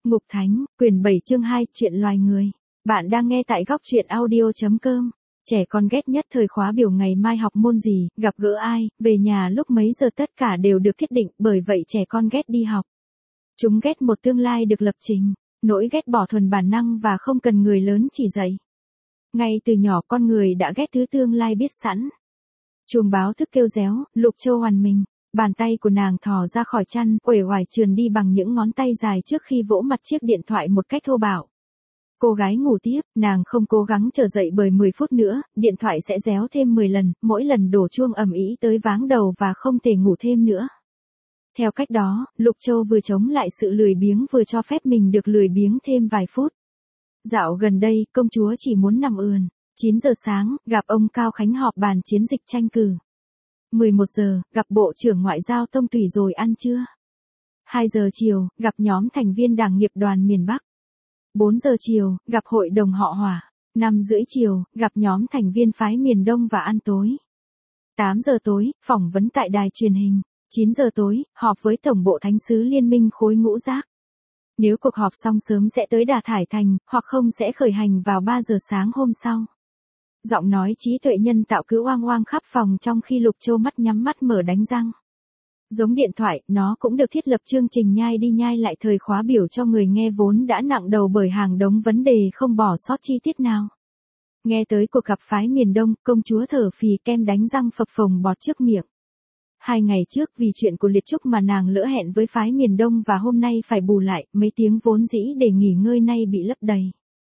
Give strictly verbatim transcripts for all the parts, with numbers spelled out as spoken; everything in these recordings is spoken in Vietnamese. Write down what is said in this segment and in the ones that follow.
Ngục Thánh, quyển bảy chương hai, chuyện loài người. Bạn đang nghe tại góc truyện audio.com. Trẻ con ghét nhất thời khóa biểu ngày mai học môn gì, gặp gỡ ai, về nhà lúc mấy giờ tất cả đều được thiết định, bởi vậy trẻ con ghét đi học. Chúng ghét một tương lai được lập trình, nỗi ghét bỏ thuần bản năng và không cần người lớn chỉ dạy. Ngay từ nhỏ con người đã ghét thứ tương lai biết sẵn. Chuông báo thức kêu réo, Lục Châu hoàn mình. Bàn tay của nàng thò ra khỏi chăn, uể oải trườn đi bằng những ngón tay dài trước khi vỗ mặt chiếc điện thoại một cách thô bạo. Cô gái ngủ tiếp, nàng không cố gắng chờ dậy bởi mười phút nữa, điện thoại sẽ réo thêm mười lần, mỗi lần đổ chuông ầm ĩ tới váng đầu và không thể ngủ thêm nữa. Theo cách đó, Lục Châu vừa chống lại sự lười biếng vừa cho phép mình được lười biếng thêm vài phút. Dạo gần đây, công chúa chỉ muốn nằm ườn. chín giờ sáng, gặp ông Cao Khánh họp bàn chiến dịch tranh cử. mười một giờ, gặp Bộ trưởng Ngoại giao Tông Tùy rồi ăn trưa. hai giờ chiều, gặp nhóm thành viên Đảng nghiệp đoàn miền Bắc. bốn giờ chiều, gặp hội đồng họ Hỏa. năm rưỡi chiều, gặp nhóm thành viên phái miền Đông và ăn tối. tám giờ tối, phỏng vấn tại đài truyền hình. chín giờ tối, họp với Tổng bộ Thánh sứ Liên minh khối ngũ giác. Nếu cuộc họp xong sớm sẽ tới Đà Thải Thành, hoặc không sẽ khởi hành vào ba giờ sáng hôm sau. Giọng nói trí tuệ nhân tạo cứ oang oang khắp phòng trong khi Lục Châu mắt nhắm mắt mở đánh răng. Giống điện thoại, nó cũng được thiết lập chương trình nhai đi nhai lại thời khóa biểu cho người nghe vốn đã nặng đầu bởi hàng đống vấn đề không bỏ sót chi tiết nào. Nghe tới cuộc gặp phái miền Đông, công chúa thở phì kem đánh răng phập phồng bọt trước miệng. Hai ngày trước vì chuyện của Liệt Trúc mà nàng lỡ hẹn với phái miền Đông và hôm nay phải bù lại, mấy tiếng vốn dĩ để nghỉ ngơi nay bị lấp đầy.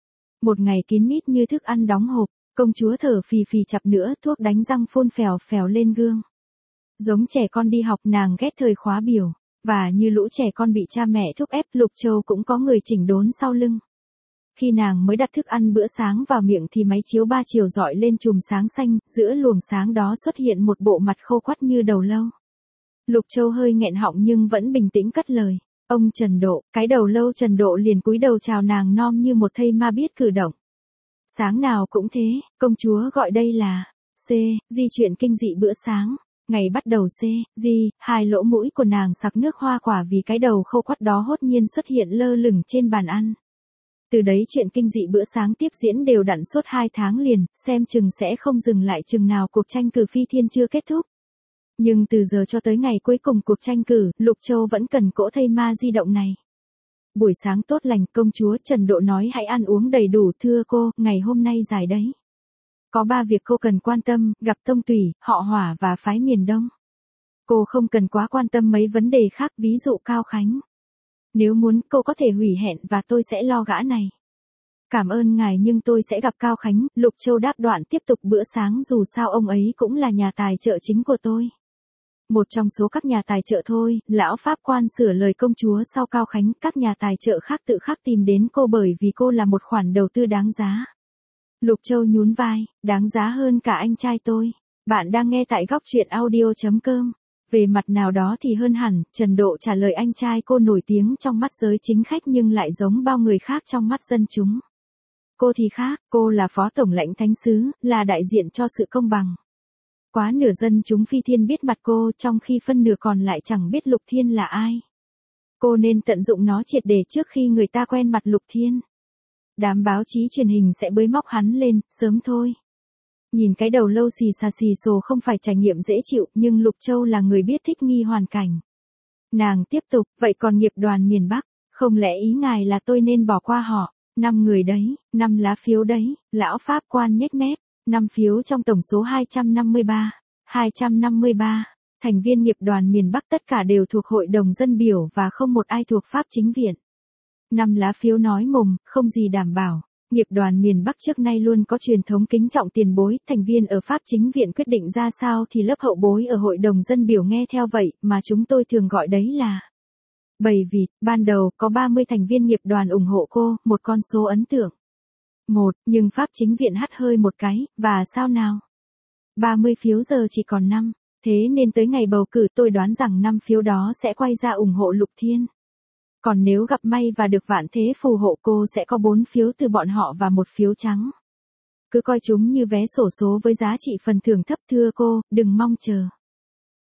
Một ngày kín mít như thức ăn đóng hộp. Công chúa thở phì phì chặp nữa, thuốc đánh răng phun phèo phèo lên gương. Giống trẻ con đi học, nàng ghét thời khóa biểu, và như lũ trẻ con bị cha mẹ thúc ép, Lục Châu cũng có người chỉnh đốn sau lưng. Khi nàng mới đặt thức ăn bữa sáng vào miệng thì máy chiếu ba chiều dọi lên chùm sáng xanh, giữa luồng sáng đó xuất hiện một bộ mặt khô quắt như đầu lâu. Lục Châu hơi nghẹn họng nhưng vẫn bình tĩnh cất lời. Ông Trần Độ, cái đầu lâu Trần Độ liền cúi đầu chào nàng nom như một thây ma biết cử động. Sáng nào cũng thế, công chúa gọi đây là C, di chuyện kinh dị bữa sáng. Ngày bắt đầu C, di, hai lỗ mũi của nàng sặc nước hoa quả vì cái đầu khô quắt đó hốt nhiên xuất hiện lơ lửng trên bàn ăn. Từ đấy chuyện kinh dị bữa sáng tiếp diễn đều đặn suốt hai tháng liền, xem chừng sẽ không dừng lại chừng nào cuộc tranh cử phi thiên chưa kết thúc. Nhưng từ giờ cho tới ngày cuối cùng cuộc tranh cử, Lục Châu vẫn cần cỗ thây ma di động này. Buổi sáng tốt lành, công chúa Trần Độ nói hãy ăn uống đầy đủ, thưa cô, ngày hôm nay dài đấy. Có ba việc cô cần quan tâm, gặp Tông Tùy, họ Hỏa và phái miền Đông. Cô không cần quá quan tâm mấy vấn đề khác, ví dụ Cao Khánh. Nếu muốn, cô có thể hủy hẹn và tôi sẽ lo gã này. Cảm ơn ngài nhưng tôi sẽ gặp Cao Khánh, Lục Châu đáp đoạn tiếp tục bữa sáng dù sao ông ấy cũng là nhà tài trợ chính của tôi. Một trong số các nhà tài trợ thôi, lão pháp quan sửa lời công chúa sau Cao Khánh, các nhà tài trợ khác tự khắc tìm đến cô bởi vì cô là một khoản đầu tư đáng giá. Lục Châu nhún vai, đáng giá hơn cả anh trai tôi. Bạn đang nghe tại góc truyện audio.com. Về mặt nào đó thì hơn hẳn, Trần Độ trả lời anh trai cô nổi tiếng trong mắt giới chính khách nhưng lại giống bao người khác trong mắt dân chúng. Cô thì khác, cô là phó tổng lãnh thánh sứ, là đại diện cho sự công bằng. Quá nửa dân chúng phi thiên biết mặt cô trong khi phân nửa còn lại chẳng biết Lục Thiên là ai. Cô nên tận dụng nó triệt để trước khi người ta quen mặt Lục Thiên. Đám báo chí truyền hình sẽ bới móc hắn lên, sớm thôi. Nhìn cái đầu lâu xì xà xì xồ không phải trải nghiệm dễ chịu, nhưng Lục Châu là người biết thích nghi hoàn cảnh. Nàng tiếp tục, vậy còn nghiệp đoàn miền Bắc, không lẽ ý ngài là tôi nên bỏ qua họ? Năm người đấy, năm lá phiếu đấy, lão pháp quan nhếch mép. năm phiếu trong tổng số hai trăm năm mươi ba. hai trăm năm mươi ba. Thành viên nghiệp đoàn miền Bắc tất cả đều thuộc Hội đồng Dân biểu và không một ai thuộc Pháp chính viện. năm lá phiếu nói mồm, không gì đảm bảo. Nghiệp đoàn miền Bắc trước nay luôn có truyền thống kính trọng tiền bối, thành viên ở Pháp chính viện quyết định ra sao thì lớp hậu bối ở Hội đồng Dân biểu nghe theo vậy, mà chúng tôi thường gọi đấy là bầy vịt. Ban đầu có ba mươi thành viên nghiệp đoàn ủng hộ cô, một con số ấn tượng. Một, nhưng Pháp chính viện hắt hơi một cái, và sao nào? ba mươi phiếu giờ chỉ còn năm, thế nên tới ngày bầu cử tôi đoán rằng năm phiếu đó sẽ quay ra ủng hộ Lục Thiên. Còn nếu gặp may và được vạn thế phù hộ cô sẽ có bốn phiếu từ bọn họ và một phiếu trắng. Cứ coi chúng như vé xổ số với giá trị phần thưởng thấp, thưa cô, đừng mong chờ.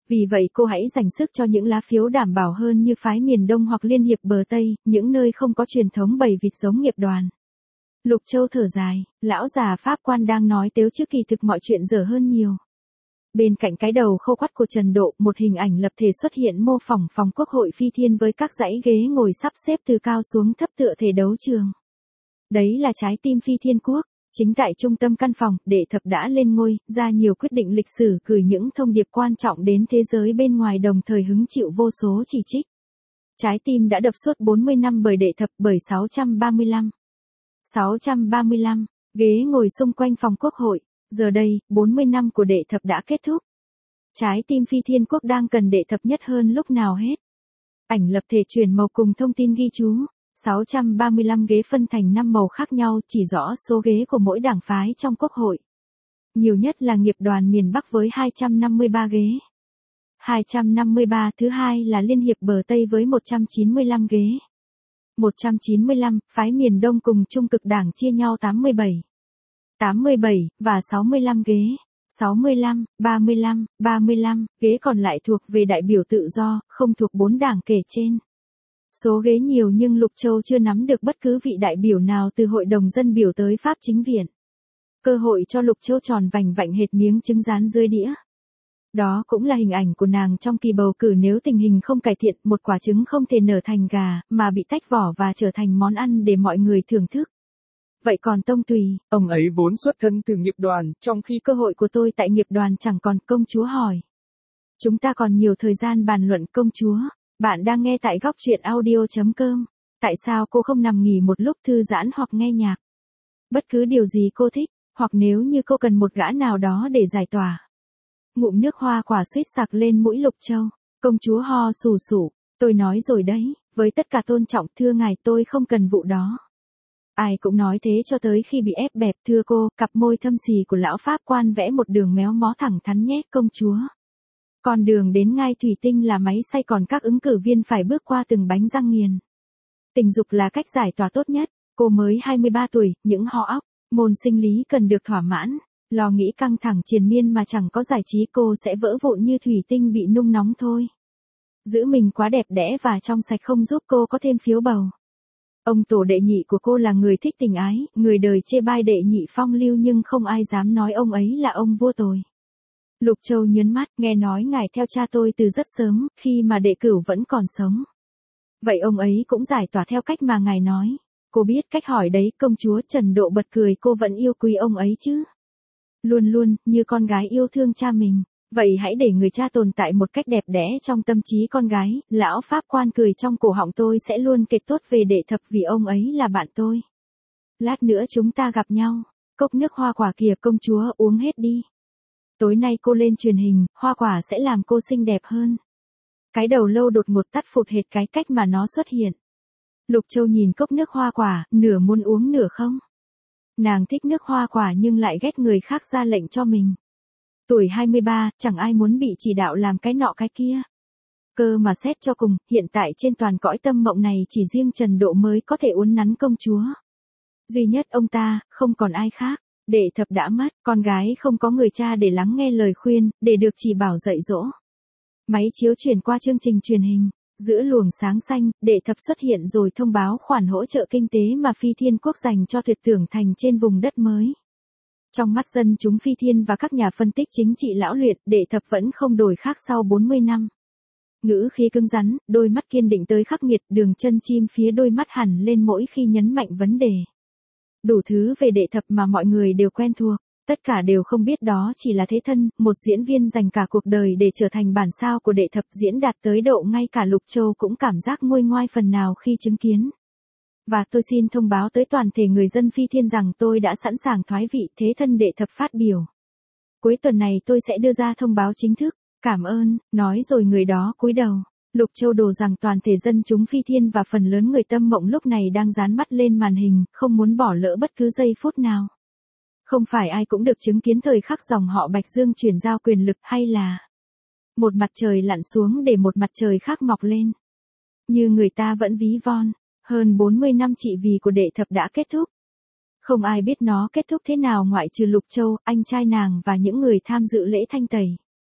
Vì vậy cô hãy dành sức cho những lá phiếu đảm bảo hơn như phái miền Đông hoặc Liên hiệp bờ Tây, những nơi không có truyền thống bầy vịt giống nghiệp đoàn. Lục Châu thở dài, lão già pháp quan đang nói tếu chứ kỳ thực mọi chuyện dở hơn nhiều. Bên cạnh cái đầu khô quắt của Trần Độ, một hình ảnh lập thể xuất hiện mô phỏng phòng quốc hội Phi Thiên với các dãy ghế ngồi sắp xếp từ cao xuống thấp tựa thể đấu trường. Đấy là trái tim Phi Thiên Quốc. Chính tại trung tâm căn phòng, Đệ Thập đã lên ngôi, ra nhiều quyết định lịch sử, gửi những thông điệp quan trọng đến thế giới bên ngoài, đồng thời hứng chịu vô số chỉ trích. Trái tim đã đập suốt bốn mươi năm bởi Đệ Thập, bởi sáu trăm ba mươi lăm. sáu trăm ba mươi lăm, ghế ngồi xung quanh phòng quốc hội. Giờ đây, bốn mươi năm của Đệ Thập đã kết thúc. Trái tim Phi Thiên Quốc đang cần Đệ Thập nhất hơn lúc nào hết. Ảnh lập thể chuyển màu cùng thông tin ghi chú. sáu trăm ba mươi lăm ghế phân thành năm màu khác nhau, chỉ rõ số ghế của mỗi đảng phái trong quốc hội. Nhiều nhất là nghiệp đoàn miền Bắc với hai trăm năm mươi ba ghế. hai trăm năm mươi ba, thứ hai là Liên hiệp bờ Tây với một trăm chín mươi lăm ghế. một trăm chín mươi lăm, phái miền Đông cùng Trung cực đảng chia nhau tám mươi bảy. tám mươi bảy, và sáu mươi lăm ghế. sáu mươi lăm, ba mươi lăm, ba mươi lăm, ghế còn lại thuộc về đại biểu tự do, không thuộc bốn đảng kể trên. Số ghế nhiều nhưng Lục Châu chưa nắm được bất cứ vị đại biểu nào từ Hội đồng dân biểu tới Pháp chính viện. Cơ hội cho Lục Châu tròn vành vạnh hệt miếng trứng rán dưới đĩa. Đó cũng là hình ảnh của nàng trong kỳ bầu cử, nếu tình hình không cải thiện, một quả trứng không thể nở thành gà, mà bị tách vỏ và trở thành món ăn để mọi người thưởng thức. Vậy còn Tông Tùy, ông ấy vốn xuất thân từ nghiệp đoàn, trong khi cơ hội của tôi tại nghiệp đoàn chẳng còn. Công chúa hỏi. Chúng ta còn nhiều thời gian bàn luận. Công chúa. Bạn đang nghe tại góc truyện audio chấm com. Tại sao cô không nằm nghỉ một lúc thư giãn hoặc nghe nhạc? Bất cứ điều gì cô thích, hoặc nếu như cô cần một gã nào đó để giải tỏa. Ngụm nước hoa quả suýt sặc lên mũi Lục Châu. Công chúa ho sù sụ. Tôi nói rồi đấy, với tất cả tôn trọng, thưa ngài, tôi không cần vụ đó. Ai cũng nói thế cho tới khi bị ép bẹp. Thưa cô, cặp môi thâm xì của lão pháp quan vẽ một đường méo mó thẳng thắn nhé. Công chúa. Con đường đến ngai thủy tinh là máy xay, còn các ứng cử viên phải bước qua từng bánh răng nghiền. Tình dục là cách giải tỏa tốt nhất. Cô mới hai mươi ba tuổi, những ho óc, môn sinh lý cần được thỏa mãn. Lo nghĩ căng thẳng triền miên mà chẳng có giải trí, cô sẽ vỡ vụn như thủy tinh bị nung nóng thôi. Giữ mình quá đẹp đẽ và trong sạch không giúp cô có thêm phiếu bầu. Ông tổ đệ nhị của cô là người thích tình ái, người đời chê bai đệ nhị phong lưu nhưng không ai dám nói ông ấy là ông vua tồi. Lục Châu nhớn mắt, nghe nói ngài theo cha tôi từ rất sớm, khi mà đệ cửu vẫn còn sống. Vậy ông ấy cũng giải tỏa theo cách mà ngài nói. Cô biết cách hỏi đấy. Công chúa. Trần Độ bật cười. Cô vẫn yêu quý ông ấy chứ? Luôn luôn, như con gái yêu thương cha mình. Vậy hãy để người cha tồn tại một cách đẹp đẽ trong tâm trí con gái. Lão pháp quan cười trong cổ họng. Tôi sẽ luôn kể tốt về Đệ Thập vì ông ấy là bạn tôi. Lát nữa chúng ta gặp nhau. Cốc nước hoa quả kìa. Công chúa, uống hết đi. Tối nay cô lên truyền hình, hoa quả sẽ làm cô xinh đẹp hơn. Cái đầu lâu đột ngột tắt phụt hệt cái cách mà nó xuất hiện. Lục Châu nhìn cốc nước hoa quả, nửa muốn uống nửa không. Nàng thích nước hoa quả nhưng lại ghét người khác ra lệnh cho mình. Tuổi hai mươi ba, chẳng ai muốn bị chỉ đạo làm cái nọ cái kia. Cơ mà xét cho cùng, hiện tại trên toàn cõi tâm mộng này chỉ riêng Trần Độ mới có thể uốn nắn công chúa. Duy nhất ông ta, không còn ai khác. Đệ Thập đã mất, con gái không có người cha để lắng nghe lời khuyên, để được chỉ bảo dạy dỗ. Máy chiếu chuyển qua chương trình truyền hình. Giữa luồng sáng xanh, Đệ Thập xuất hiện rồi thông báo khoản hỗ trợ kinh tế mà Phi Thiên Quốc dành cho Tuyệt Tưởng Thành trên vùng đất mới. Trong mắt dân chúng Phi Thiên và các nhà phân tích chính trị lão luyện, Đệ Thập vẫn không đổi khác sau bốn mươi năm. Ngữ khí cứng rắn, đôi mắt kiên định tới khắc nghiệt, đường chân chim phía đôi mắt hẳn lên mỗi khi nhấn mạnh vấn đề. Đủ thứ về Đệ Thập mà mọi người đều quen thuộc, tất cả đều không biết đó chỉ là thế thân, một diễn viên dành cả cuộc đời để trở thành bản sao của Đệ Thập, diễn đạt tới độ ngay cả Lục Châu cũng cảm giác nguôi ngoai phần nào khi chứng kiến. Và tôi xin thông báo tới toàn thể người dân Phi Thiên rằng tôi đã sẵn sàng thoái vị. Thế thân Đệ Thập phát biểu. Cuối tuần này tôi sẽ đưa ra thông báo chính thức. Cảm ơn, nói rồi người đó cúi đầu. Lục Châu đồ rằng toàn thể dân chúng Phi Thiên và phần lớn người tâm mộng lúc này đang dán mắt lên màn hình, không muốn bỏ lỡ bất cứ giây phút nào. Không phải ai cũng được chứng kiến thời khắc dòng họ Bạch Dương chuyển giao quyền lực, hay là một mặt trời lặn xuống để một mặt trời khác mọc lên. Như người ta vẫn ví von, hơn bốn mươi năm trị vì của Đệ Thập đã kết thúc. Không ai biết nó kết thúc thế nào ngoại trừ Lục Châu, anh trai nàng và những người tham dự lễ thanh tẩy.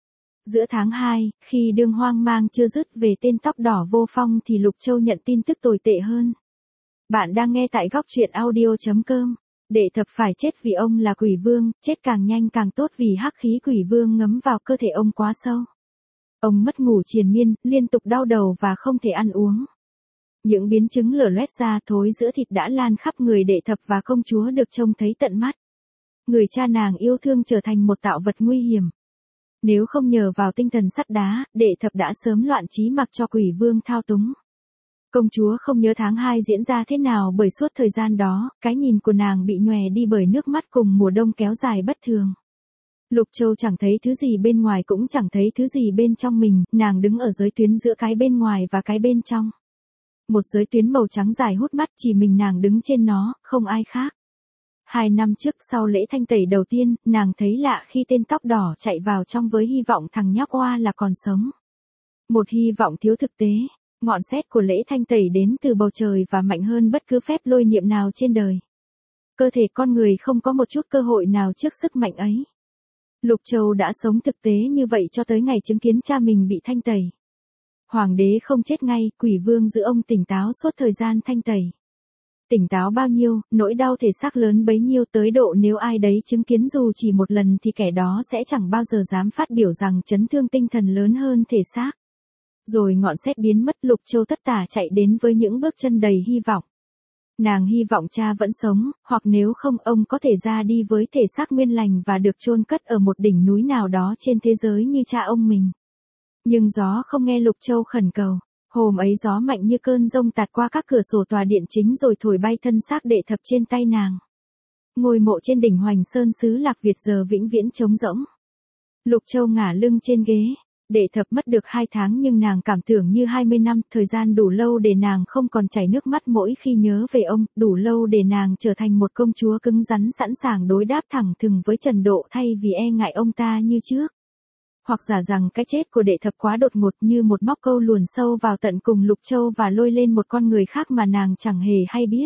Giữa tháng hai, khi đương hoang mang chưa dứt về tên tóc đỏ vô phong thì Lục Châu nhận tin tức tồi tệ hơn. Bạn đang nghe tại góc truyện audio.com. Đệ thập phải chết vì ông là quỷ vương, chết càng nhanh càng tốt vì hắc khí quỷ vương ngấm vào cơ thể ông quá sâu. Ông mất ngủ triền miên, liên tục đau đầu và không thể ăn uống. Những biến chứng lở loét ra thối giữa thịt đã lan khắp người đệ thập và công chúa được trông thấy tận mắt. Người cha nàng yêu thương trở thành một tạo vật nguy hiểm. Nếu không nhờ vào tinh thần sắt đá, đệ thập đã sớm loạn trí mặc cho quỷ vương thao túng. Công chúa không nhớ tháng hai diễn ra thế nào bởi suốt thời gian đó, cái nhìn của nàng bị nhòe đi bởi nước mắt cùng mùa đông kéo dài bất thường. Lục Châu chẳng thấy thứ gì bên ngoài cũng chẳng thấy thứ gì bên trong mình, nàng đứng ở giới tuyến giữa cái bên ngoài và cái bên trong. Một giới tuyến màu trắng dài hút mắt, chỉ mình nàng đứng trên nó, không ai khác. Hai năm trước sau lễ thanh tẩy đầu tiên, nàng thấy lạ khi tên tóc đỏ chạy vào trong với hy vọng thằng nhóc oa là còn sống. Một hy vọng thiếu thực tế, ngọn sét của lễ thanh tẩy đến từ bầu trời và mạnh hơn bất cứ phép lôi niệm nào trên đời. Cơ thể con người không có một chút cơ hội nào trước sức mạnh ấy. Lục Châu đã sống thực tế như vậy cho tới ngày chứng kiến cha mình bị thanh tẩy. Hoàng đế không chết ngay, quỷ vương giữ ông tỉnh táo suốt thời gian thanh tẩy. Tỉnh táo bao nhiêu, nỗi đau thể xác lớn bấy nhiêu tới độ nếu ai đấy chứng kiến dù chỉ một lần thì kẻ đó sẽ chẳng bao giờ dám phát biểu rằng chấn thương tinh thần lớn hơn thể xác. Rồi ngọn sét biến mất, Lục Châu tất tả chạy đến với những bước chân đầy hy vọng. Nàng hy vọng cha vẫn sống, hoặc nếu không ông có thể ra đi với thể xác nguyên lành và được chôn cất ở một đỉnh núi nào đó trên thế giới như cha ông mình. Nhưng gió không nghe Lục Châu khẩn cầu. Hôm ấy gió mạnh như cơn giông tạt qua các cửa sổ tòa điện chính rồi thổi bay thân xác đệ thập trên tay nàng. Ngôi mộ trên đỉnh Hoành Sơn xứ Lạc Việt giờ vĩnh viễn trống rỗng. Lục Châu ngả lưng trên ghế. Đệ thập mất được hai tháng nhưng nàng cảm tưởng như hai mươi năm, thời gian đủ lâu để nàng không còn chảy nước mắt mỗi khi nhớ về ông, đủ lâu để nàng trở thành một công chúa cứng rắn sẵn sàng đối đáp thẳng thừng với Trần Độ thay vì e ngại ông ta như trước. Hoặc giả rằng cái chết của đệ thập quá đột ngột như một móc câu luồn sâu vào tận cùng Lục Châu và lôi lên một con người khác mà nàng chẳng hề hay biết.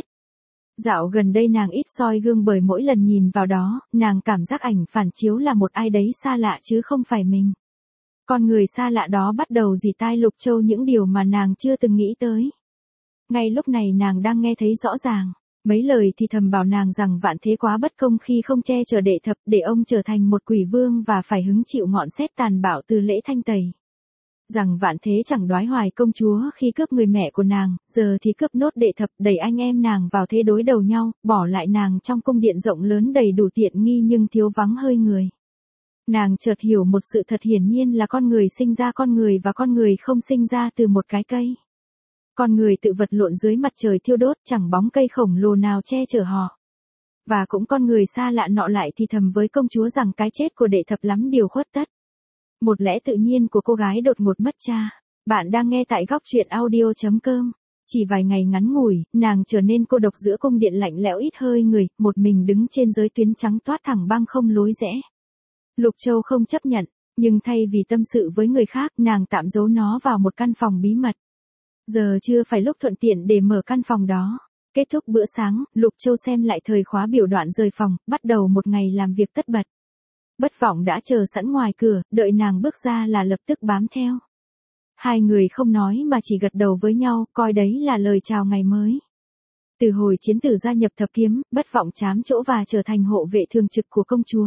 Dạo gần đây nàng ít soi gương bởi mỗi lần nhìn vào đó, nàng cảm giác ảnh phản chiếu là một ai đấy xa lạ chứ không phải mình. Con người xa lạ đó bắt đầu dì tai Lục Châu những điều mà nàng chưa từng nghĩ tới. Ngay lúc này nàng đang nghe thấy rõ ràng. Mấy lời thì thầm bảo nàng rằng vạn thế quá bất công khi không che chở đệ thập để ông trở thành một quỷ vương và phải hứng chịu ngọn sét tàn bạo từ lễ thanh tẩy. Rằng vạn thế chẳng đoái hoài công chúa khi cướp người mẹ của nàng, giờ thì cướp nốt đệ thập đẩy anh em nàng vào thế đối đầu nhau, bỏ lại nàng trong cung điện rộng lớn đầy đủ tiện nghi nhưng thiếu vắng hơi người. Nàng chợt hiểu một sự thật hiển nhiên là con người sinh ra con người và con người không sinh ra từ một cái cây. Con người tự vật lộn dưới mặt trời thiêu đốt chẳng bóng cây khổng lồ nào che chở họ. Và cũng con người xa lạ nọ lại thì thầm với công chúa rằng cái chết của đệ thập lắm điều khuất tất. Một lẽ tự nhiên của cô gái đột ngột mất cha. Bạn đang nghe tại góc truyện audio.com. Chỉ vài ngày ngắn ngủi, nàng trở nên cô độc giữa cung điện lạnh lẽo ít hơi người, một mình đứng trên giới tuyến trắng toát thẳng băng không lối rẽ. Lục Châu không chấp nhận, nhưng thay vì tâm sự với người khác, nàng tạm giấu nó vào một căn phòng bí mật. Giờ chưa phải lúc thuận tiện để mở căn phòng đó. Kết thúc bữa sáng, Lục Châu xem lại thời khóa biểu đoạn rời phòng, bắt đầu một ngày làm việc tất bật. Bất Vọng đã chờ sẵn ngoài cửa, đợi nàng bước ra là lập tức bám theo. Hai người không nói mà chỉ gật đầu với nhau, coi đấy là lời chào ngày mới. Từ hồi chiến tử gia nhập thập kiếm, Bất Vọng trám chỗ và trở thành hộ vệ thường trực của công chúa.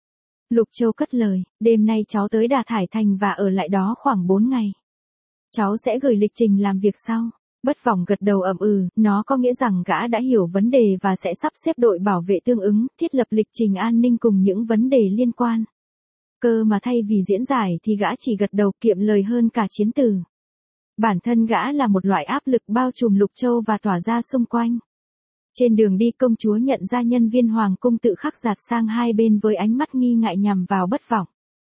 Lục Châu cất lời, đêm nay cháu tới Đà Thải Thành và ở lại đó khoảng bốn ngày. Cháu sẽ gửi lịch trình làm việc sau. Bất Vọng gật đầu ậm ừ, nó có nghĩa rằng gã đã hiểu vấn đề và sẽ sắp xếp đội bảo vệ tương ứng, thiết lập lịch trình an ninh cùng những vấn đề liên quan. Cơ mà thay vì diễn giải thì gã chỉ gật đầu kiệm lời hơn cả chiến tử. Bản thân gã là một loại áp lực bao trùm Lục Châu và tỏa ra xung quanh. Trên đường đi công chúa nhận ra nhân viên hoàng cung tự khắc dạt sang hai bên với ánh mắt nghi ngại nhằm vào Bất Vọng.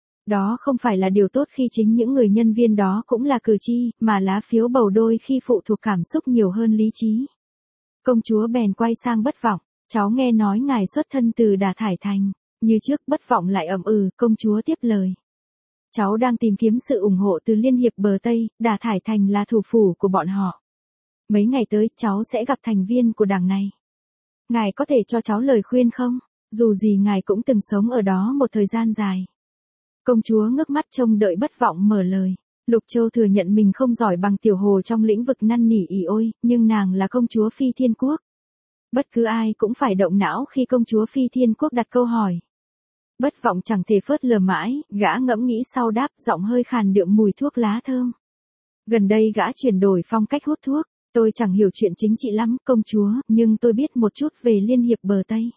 Đó không phải là điều tốt khi chính những người nhân viên đó cũng là cử tri, mà lá phiếu bầu đôi khi phụ thuộc cảm xúc nhiều hơn lý trí. Công chúa bèn quay sang Bất Vọng, cháu nghe nói ngài xuất thân từ Đà Thải Thành. Như trước Bất Vọng lại ậm ừ, công chúa tiếp lời. Cháu đang tìm kiếm sự ủng hộ từ Liên hiệp bờ Tây, Đà Thải Thành là thủ phủ của bọn họ. Mấy ngày tới cháu sẽ gặp thành viên của đảng này. Ngài có thể cho cháu lời khuyên không? Dù gì ngài cũng từng sống ở đó một thời gian dài. Công chúa ngước mắt trông đợi Bất Vọng mở lời. Lục Châu thừa nhận mình không giỏi bằng Tiểu Hồ trong lĩnh vực năn nỉ ỉ ôi, nhưng nàng là công chúa Phi Thiên Quốc. Bất cứ ai cũng phải động não khi công chúa Phi Thiên Quốc đặt câu hỏi. Bất Vọng chẳng thể phớt lờ mãi, gã ngẫm nghĩ sau đáp, giọng hơi khàn đượm mùi thuốc lá thơm. Gần đây gã chuyển đổi phong cách hút thuốc. Tôi chẳng hiểu chuyện chính trị lắm, công chúa, nhưng tôi biết một chút về Liên hiệp bờ Tây.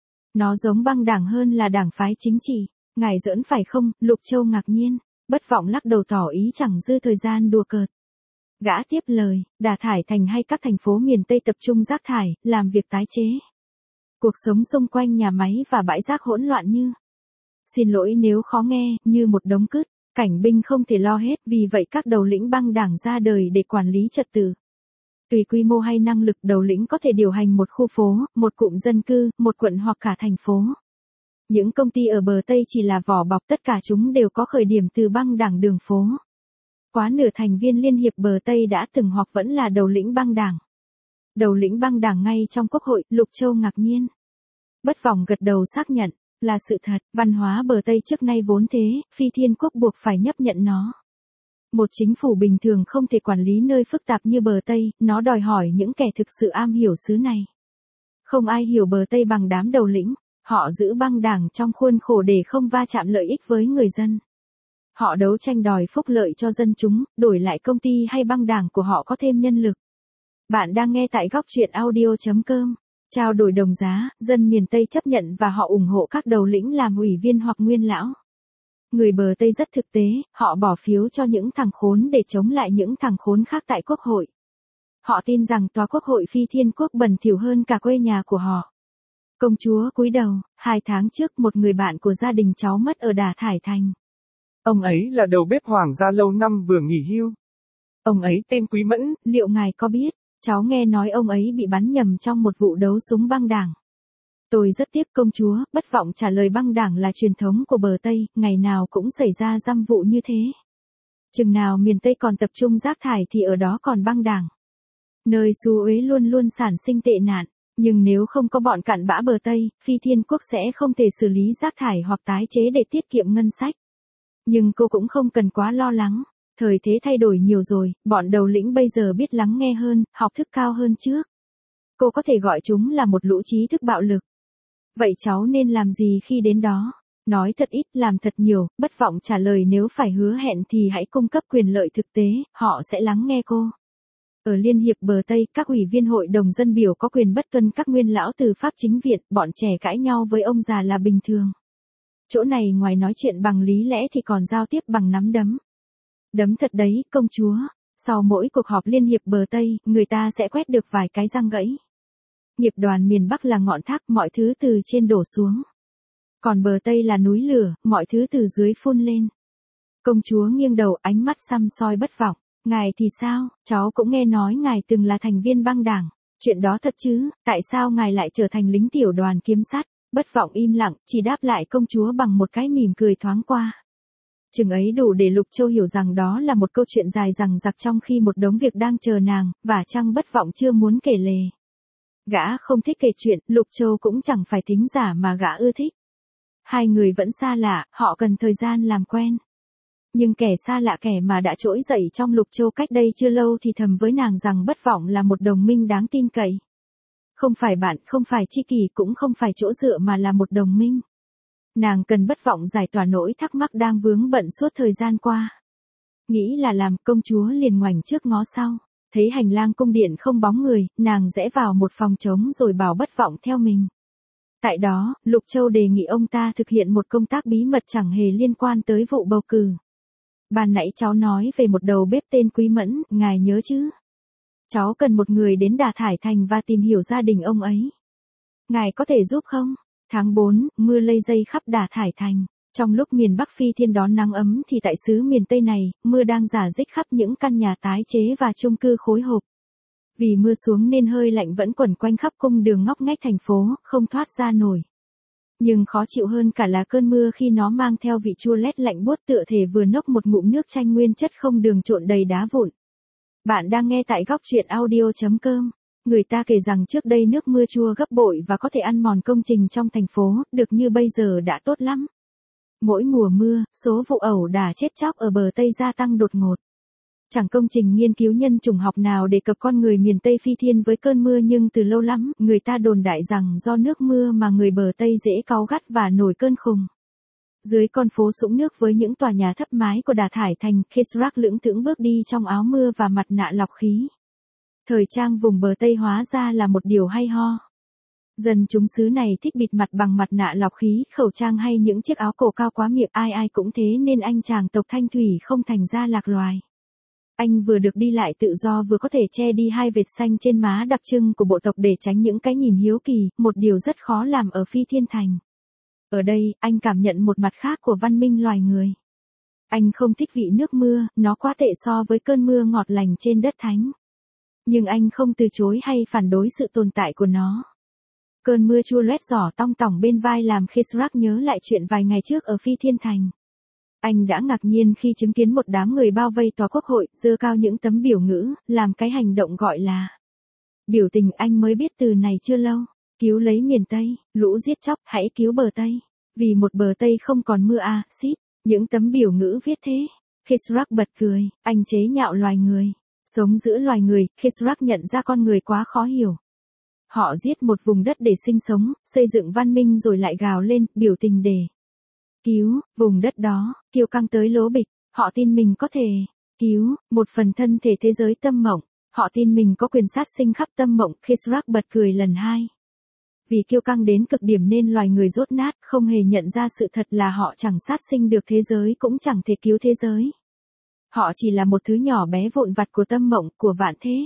Nó giống băng đảng hơn là đảng phái chính trị. Ngài giỡn phải không? Lục Châu ngạc nhiên. Bất Vọng lắc đầu tỏ ý chẳng dư thời gian đùa cợt. Gã tiếp lời, Đà Thải Thành hay các thành phố miền Tây tập trung rác thải, làm việc tái chế. Cuộc sống xung quanh nhà máy và bãi rác hỗn loạn như. Xin lỗi nếu khó nghe, như một đống cứt. Cảnh binh không thể lo hết, vì vậy các đầu lĩnh băng đảng ra đời để quản lý trật tự. Tùy quy mô hay năng lực, đầu lĩnh có thể điều hành một khu phố, một cụm dân cư, một quận hoặc cả thành phố. Những công ty ở bờ Tây chỉ là vỏ bọc, tất cả chúng đều có khởi điểm từ băng đảng đường phố. Quá nửa thành viên Liên hiệp bờ Tây đã từng hoặc vẫn là đầu lĩnh băng đảng. Đầu lĩnh băng đảng ngay trong quốc hội, Lục Châu ngạc nhiên. Bất Vọng gật đầu xác nhận, là sự thật, văn hóa bờ Tây trước nay vốn thế, Phi Thiên Quốc buộc phải chấp nhận nó. Một chính phủ bình thường không thể quản lý nơi phức tạp như bờ Tây, nó đòi hỏi những kẻ thực sự am hiểu xứ này. Không ai hiểu bờ Tây bằng đám đầu lĩnh. Họ giữ băng đảng trong khuôn khổ để không va chạm lợi ích với người dân. Họ đấu tranh đòi phúc lợi cho dân chúng, đổi lại công ty hay băng đảng của họ có thêm nhân lực. Bạn đang nghe tại góc truyện audio chấm com. Trao đổi đồng giá, dân miền Tây chấp nhận và họ ủng hộ các đầu lĩnh làm ủy viên hoặc nguyên lão. Người bờ Tây rất thực tế, họ bỏ phiếu cho những thằng khốn để chống lại những thằng khốn khác tại quốc hội. Họ tin rằng tòa quốc hội Phi Thiên Quốc bẩn thỉu hơn cả quê nhà của họ. Công chúa cúi đầu, hai tháng trước một người bạn của gia đình cháu mất ở Đà Thải Thành. Ông ấy là đầu bếp hoàng gia lâu năm vừa nghỉ hưu. Ông ấy tên Quý Mẫn, liệu ngài có biết, cháu nghe nói ông ấy bị bắn nhầm trong một vụ đấu súng băng đảng. Tôi rất tiếc công chúa, Bất Vọng trả lời băng đảng là truyền thống của bờ Tây, ngày nào cũng xảy ra dăm vụ như thế. Chừng nào miền Tây còn tập trung rác thải thì ở đó còn băng đảng. Nơi xú uế luôn luôn sản sinh tệ nạn. Nhưng nếu không có bọn cặn bã bờ Tây, Phi Thiên Quốc sẽ không thể xử lý rác thải hoặc tái chế để tiết kiệm ngân sách. Nhưng cô cũng không cần quá lo lắng. Thời thế thay đổi nhiều rồi, bọn đầu lĩnh bây giờ biết lắng nghe hơn, học thức cao hơn trước. Cô có thể gọi chúng là một lũ trí thức bạo lực. Vậy cháu nên làm gì khi đến đó? Nói thật ít, làm thật nhiều. Bất Vọng trả lời, nếu phải hứa hẹn thì hãy cung cấp quyền lợi thực tế, họ sẽ lắng nghe cô. Ở Liên hiệp bờ Tây, các ủy viên hội đồng dân biểu có quyền bất tuân các nguyên lão từ Pháp chính viện, bọn trẻ cãi nhau với ông già là bình thường. Chỗ này ngoài nói chuyện bằng lý lẽ thì còn giao tiếp bằng nắm đấm. Đấm thật đấy, công chúa. Sau mỗi cuộc họp Liên hiệp bờ Tây, người ta sẽ quét được vài cái răng gãy. Nghiệp đoàn miền Bắc là ngọn thác, mọi thứ từ trên đổ xuống. Còn bờ Tây là núi lửa, mọi thứ từ dưới phun lên. Công chúa nghiêng đầu, ánh mắt săm soi Bất Vọng. Ngài thì sao, cháu cũng nghe nói ngài từng là thành viên băng đảng. Chuyện đó thật chứ, tại sao ngài lại trở thành lính tiểu đoàn kiếm sắt? Bất Vọng im lặng, chỉ đáp lại công chúa bằng một cái mỉm cười thoáng qua. Chừng ấy đủ để Lục Châu hiểu rằng đó là một câu chuyện dài dằng dặc trong khi một đống việc đang chờ nàng, và chăng Bất Vọng chưa muốn kể lể. Gã không thích kể chuyện, Lục Châu cũng chẳng phải thính giả mà gã ưa thích. Hai người vẫn xa lạ, họ cần thời gian làm quen. Nhưng kẻ xa lạ, kẻ mà đã trỗi dậy trong Lục Châu cách đây chưa lâu thì thầm với nàng rằng Bất Vọng là một đồng minh đáng tin cậy. Không phải bạn, không phải tri kỷ, cũng không phải chỗ dựa mà là một đồng minh. Nàng cần Bất Vọng giải tỏa nỗi thắc mắc đang vướng bận suốt thời gian qua. Nghĩ là làm, công chúa liền ngoảnh trước ngó sau. Thấy hành lang cung điện không bóng người, nàng rẽ vào một phòng trống rồi bảo Bất Vọng theo mình. Tại đó, Lục Châu đề nghị ông ta thực hiện một công tác bí mật chẳng hề liên quan tới vụ bầu cử. Ban nãy cháu nói về một đầu bếp tên Quý Mẫn, ngài nhớ chứ? Cháu cần một người đến Đà Thải Thành và tìm hiểu gia đình ông ấy. Ngài có thể giúp không? Tháng bốn, mưa lây dây khắp Đà Thải Thành. Trong lúc miền Bắc Phi Thiên đón nắng ấm thì tại xứ miền Tây này, mưa đang rả rích khắp những căn nhà tái chế và chung cư khối hộp. Vì mưa xuống nên hơi lạnh vẫn quẩn quanh khắp cung đường ngóc ngách thành phố, không thoát ra nổi. Nhưng khó chịu hơn cả là cơn mưa khi nó mang theo vị chua lét lạnh buốt tựa thể vừa nốc một ngụm nước chanh nguyên chất không đường trộn đầy đá vụn. Bạn đang nghe tại góc truyện audio chấm com. Người ta kể rằng trước đây nước mưa chua gấp bội và có thể ăn mòn công trình trong thành phố, được như bây giờ đã tốt lắm. Mỗi mùa mưa, số vụ ẩu đả chết chóc ở bờ Tây gia tăng đột ngột. Chẳng công trình nghiên cứu nhân chủng học nào đề cập con người miền Tây phi thiên với cơn mưa, nhưng từ lâu lắm, người ta đồn đại rằng do nước mưa mà người bờ Tây dễ cáu gắt và nổi cơn khùng. Dưới con phố sũng nước với những tòa nhà thấp mái của Đà Thải Thành, Khizrak lững thững bước đi trong áo mưa và mặt nạ lọc khí. Thời trang vùng bờ Tây hóa ra là một điều hay ho. Dân chúng xứ này thích bịt mặt bằng mặt nạ lọc khí, khẩu trang hay những chiếc áo cổ cao quá miệng, ai ai cũng thế nên anh chàng tộc Thanh Thủy không thành ra lạc loài. Anh vừa được đi lại tự do vừa có thể che đi hai vệt xanh trên má đặc trưng của bộ tộc để tránh những cái nhìn hiếu kỳ, một điều rất khó làm ở Phi Thiên Thành. Ở đây, anh cảm nhận một mặt khác của văn minh loài người. Anh không thích vị nước mưa, nó quá tệ so với cơn mưa ngọt lành trên đất thánh. Nhưng anh không từ chối hay phản đối sự tồn tại của nó. Cơn mưa chua loét giỏ tong tỏng bên vai làm Khizrak nhớ lại chuyện vài ngày trước ở Phi Thiên Thành. Anh đã ngạc nhiên khi chứng kiến một đám người bao vây tòa quốc hội, giơ cao những tấm biểu ngữ, làm cái hành động gọi là biểu tình. Anh mới biết từ này chưa lâu. Cứu lấy miền Tây, lũ giết chóc, hãy cứu bờ Tây. Vì một bờ Tây không còn mưa à, xít. Những tấm biểu ngữ viết thế. Khizrak bật cười, anh chế nhạo loài người. Sống giữa loài người, Khizrak nhận ra con người quá khó hiểu. Họ giết một vùng đất để sinh sống, xây dựng văn minh rồi lại gào lên, biểu tình để cứu vùng đất đó, kiêu căng tới lố bịch. Họ tin mình có thể cứu một phần thân thể thế giới tâm mộng. Họ tin mình có quyền sát sinh khắp tâm mộng. Khizrak bật cười lần hai. Vì kiêu căng đến cực điểm nên loài người dốt nát, không hề nhận ra sự thật là họ chẳng sát sinh được thế giới cũng chẳng thể cứu thế giới. Họ chỉ là một thứ nhỏ bé vụn vặt của tâm mộng, của vạn thế.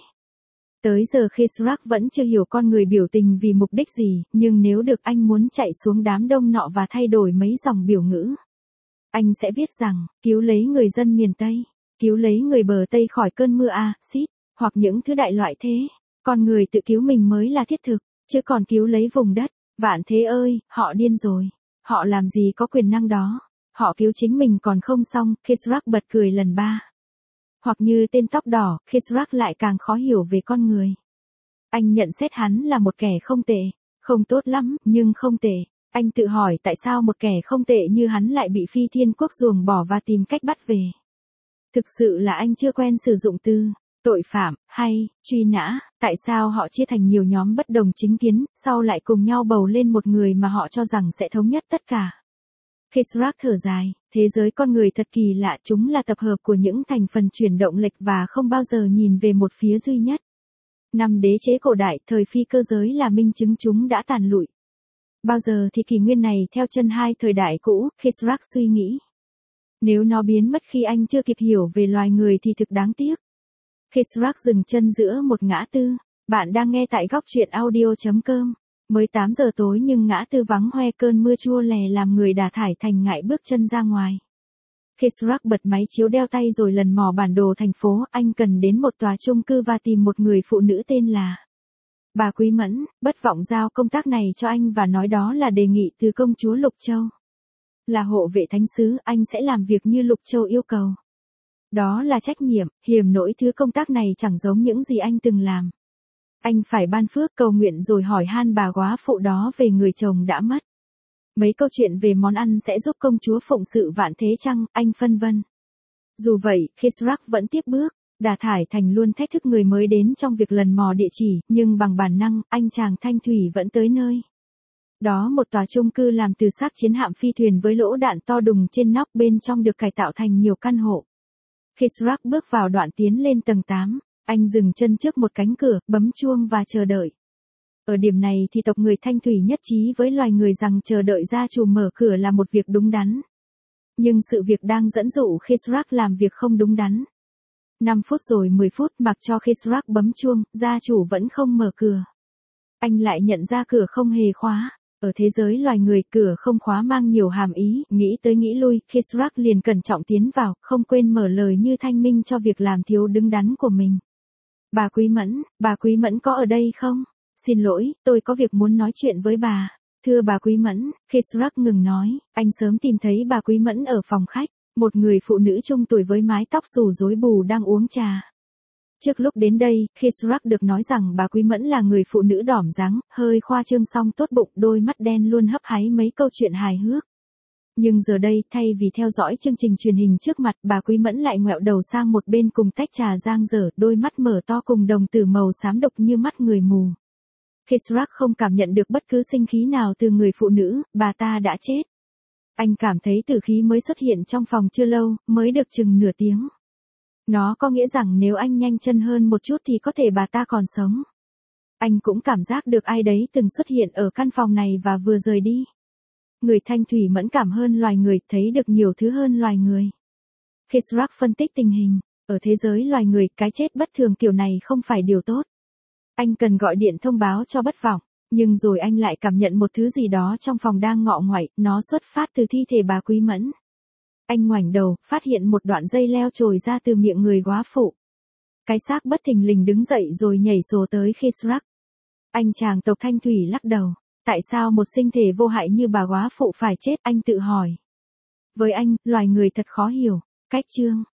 Tới giờ Khizrak vẫn chưa hiểu con người biểu tình vì mục đích gì, nhưng nếu được anh muốn chạy xuống đám đông nọ và thay đổi mấy dòng biểu ngữ. Anh sẽ viết rằng, cứu lấy người dân miền Tây, cứu lấy người bờ Tây khỏi cơn mưa a, xít, hoặc những thứ đại loại thế. Con người tự cứu mình mới là thiết thực, chứ còn cứu lấy vùng đất. Vạn thế ơi, họ điên rồi. Họ làm gì có quyền năng đó. Họ cứu chính mình còn không xong. Khizrak bật cười lần ba. Hoặc như tên tóc đỏ, Khizrak lại càng khó hiểu về con người. Anh nhận xét hắn là một kẻ không tệ, không tốt lắm, nhưng không tệ. Anh tự hỏi tại sao một kẻ không tệ như hắn lại bị Phi Thiên Quốc ruồng bỏ và tìm cách bắt về. Thực sự là anh chưa quen sử dụng từ tội phạm hay truy nã. Tại sao họ chia thành nhiều nhóm bất đồng chính kiến, sau lại cùng nhau bầu lên một người mà họ cho rằng sẽ thống nhất tất cả. Khizrak thở dài, thế giới con người thật kỳ lạ, chúng là tập hợp của những thành phần chuyển động lệch và không bao giờ nhìn về một phía duy nhất. Năm đế chế cổ đại, thời phi cơ giới là minh chứng chúng đã tàn lụi. Bao giờ thì kỷ nguyên này theo chân hai thời đại cũ, Khizrak suy nghĩ. Nếu nó biến mất khi anh chưa kịp hiểu về loài người thì thực đáng tiếc. Khizrak dừng chân giữa một ngã tư. Bạn đang nghe tại góc truyện audio chấm com. Mới tám giờ tối nhưng ngã tư vắng hoe, cơn mưa chua lè làm người Đà Thải Thành ngại bước chân ra ngoài. Khizrak bật máy chiếu đeo tay rồi lần mò bản đồ thành phố. Anh cần đến một tòa chung cư và tìm một người phụ nữ tên là bà Quý Mẫn, bất vọng giao công tác này cho anh và nói đó là đề nghị từ công chúa Lục Châu. Là hộ vệ thánh sứ, anh sẽ làm việc như Lục Châu yêu cầu. Đó là trách nhiệm, hiềm nỗi thứ công tác này chẳng giống những gì anh từng làm. Anh phải ban phước cầu nguyện rồi hỏi han bà góa phụ đó về người chồng đã mất. Mấy câu chuyện về món ăn sẽ giúp công chúa phụng sự vạn thế chăng, anh phân vân. Dù vậy, Khizrak vẫn tiếp bước. Đà Thải Thành luôn thách thức người mới đến trong việc lần mò địa chỉ, nhưng bằng bản năng, anh chàng Thanh Thủy vẫn tới nơi. Đó một tòa chung cư làm từ xác chiến hạm phi thuyền với lỗ đạn to đùng trên nóc, bên trong được cải tạo thành nhiều căn hộ. Khizrak bước vào đoạn tiến lên tầng tám. Anh dừng chân trước một cánh cửa, bấm chuông và chờ đợi. Ở điểm này thì tộc người Thanh Thủy nhất trí với loài người rằng chờ đợi gia chủ mở cửa là một việc đúng đắn. Nhưng sự việc đang dẫn dụ Khizrak làm việc không đúng đắn. năm phút rồi mười phút, mặc cho Khizrak bấm chuông, gia chủ vẫn không mở cửa. Anh lại nhận ra cửa không hề khóa. Ở thế giới loài người, cửa không khóa mang nhiều hàm ý, nghĩ tới nghĩ lui, Khizrak liền cẩn trọng tiến vào, không quên mở lời như thanh minh cho việc làm thiếu đứng đắn của mình. Bà Quý Mẫn, bà Quý Mẫn có ở đây không? Xin lỗi, tôi có việc muốn nói chuyện với bà. Thưa bà Quý Mẫn, Khizrak ngừng nói, anh sớm tìm thấy bà Quý Mẫn ở phòng khách, một người phụ nữ trung tuổi với mái tóc xù rối bù đang uống trà. Trước lúc đến đây, Khizrak được nói rằng bà Quý Mẫn là người phụ nữ đỏm dáng, hơi khoa trương song tốt bụng, đôi mắt đen luôn hấp háy mấy câu chuyện hài hước. Nhưng giờ đây, thay vì theo dõi chương trình truyền hình trước mặt, bà Quý Mẫn lại ngoẹo đầu sang một bên cùng tách trà giang dở, đôi mắt mở to cùng đồng tử màu xám độc như mắt người mù. Kisrak không cảm nhận được bất cứ sinh khí nào từ người phụ nữ, bà ta đã chết. Anh cảm thấy tử khí mới xuất hiện trong phòng chưa lâu, mới được chừng nửa tiếng. Nó có nghĩa rằng nếu anh nhanh chân hơn một chút thì có thể bà ta còn sống. Anh cũng cảm giác được ai đấy từng xuất hiện ở căn phòng này và vừa rời đi. Người thanh thủy mẫn cảm hơn loài người, thấy được nhiều thứ hơn loài người. Kisrak phân tích tình hình, ở thế giới loài người, cái chết bất thường kiểu này không phải điều tốt. Anh cần gọi điện thông báo cho bất vọng, nhưng rồi anh lại cảm nhận một thứ gì đó trong phòng đang ngọ nguậy, nó xuất phát từ thi thể bà Quý Mẫn. Anh ngoảnh đầu, phát hiện một đoạn dây leo trồi ra từ miệng người góa phụ. Cái xác bất thình lình đứng dậy rồi nhảy sổ tới Kisrak. Anh chàng tộc thanh thủy lắc đầu. Tại sao một sinh thể vô hại như bà góa phụ phải chết, anh tự hỏi. Với anh, loài người thật khó hiểu. Cách chương